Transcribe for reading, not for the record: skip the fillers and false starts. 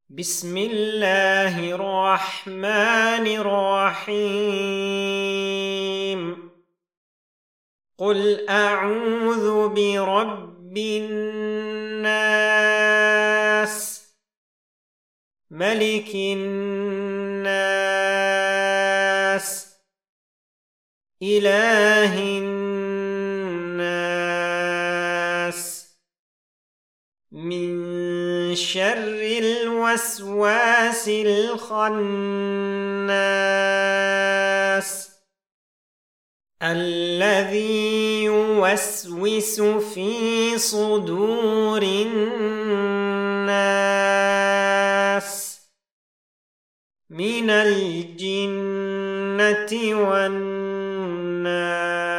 بسم الله الرحمن الرحيم. قل أعوذ برب الناس، ملك الناس، إله الناس، من شر الوسواس الخناس الذي يوسوس في صدور الناس من الجنة والناس.